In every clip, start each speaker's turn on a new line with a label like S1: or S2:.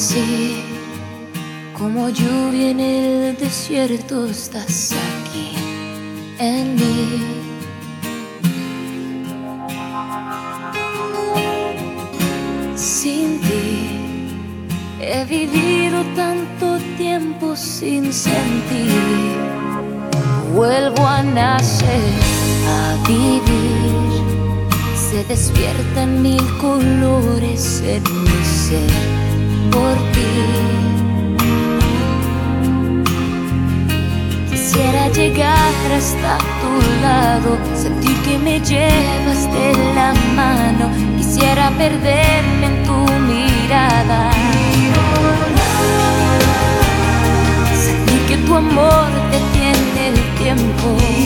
S1: Así como lluvia en el desierto, estás aquí en mí. Sin ti he vivido tanto tiempo sin sentir. Vuelvo a nacer, a vivir. Se despiertan mil colores en mi ser por ti. Quisiera llegar hasta tu lado, sentir que me llevas de la mano. Quisiera perderme en tu mirada, sentir que tu amor detiene el tiempo.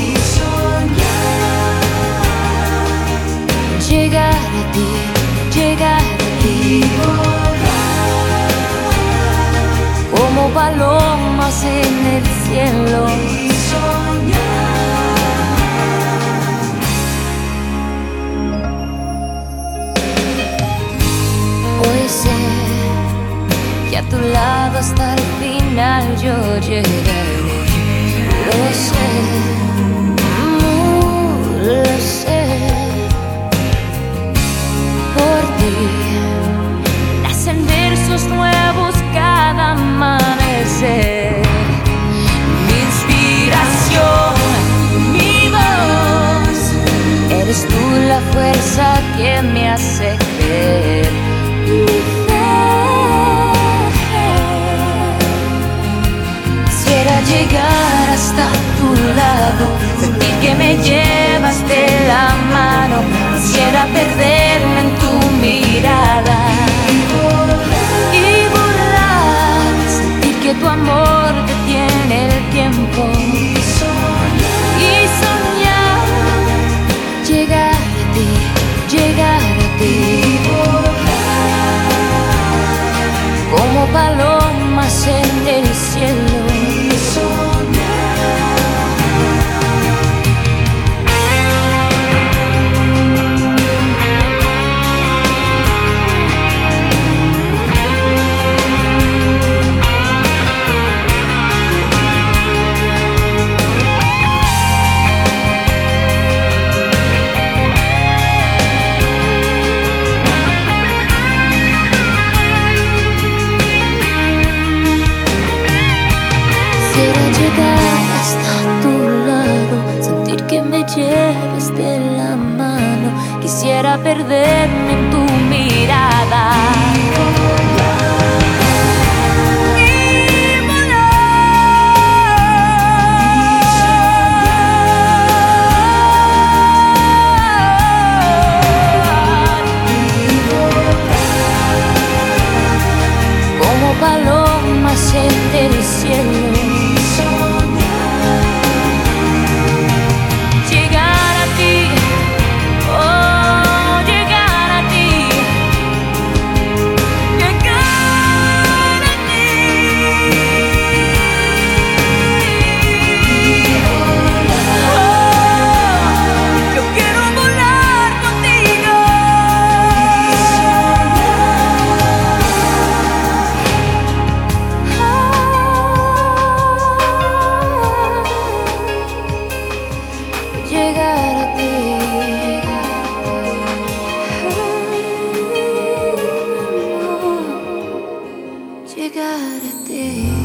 S1: Llegar a ti, llegar a ti, como palomas en el cielo. Hoy sé que a tu lado hasta el final yo llegaré. Lo sé, lo sé. Por ti nacen versos nuevos cada amanecer. Mi inspiración, mi voz, eres tú la fuerza que me hace creer. Mi fe. Quisiera llegar hasta tu lado, sentir que me llevas de la mano. Quisiera perderme en tu mirada y volar, sentir que tu amor detiene el tiempo y soñar, llegar a ti, llegar a ti, como palomas en el cielo. Quisiera llegar hasta tu lado, sentir que me lleves de la mano. Quisiera perderme en tu mirada y volar, como palomas en el cielo. Llegar a ti, llegar a ti.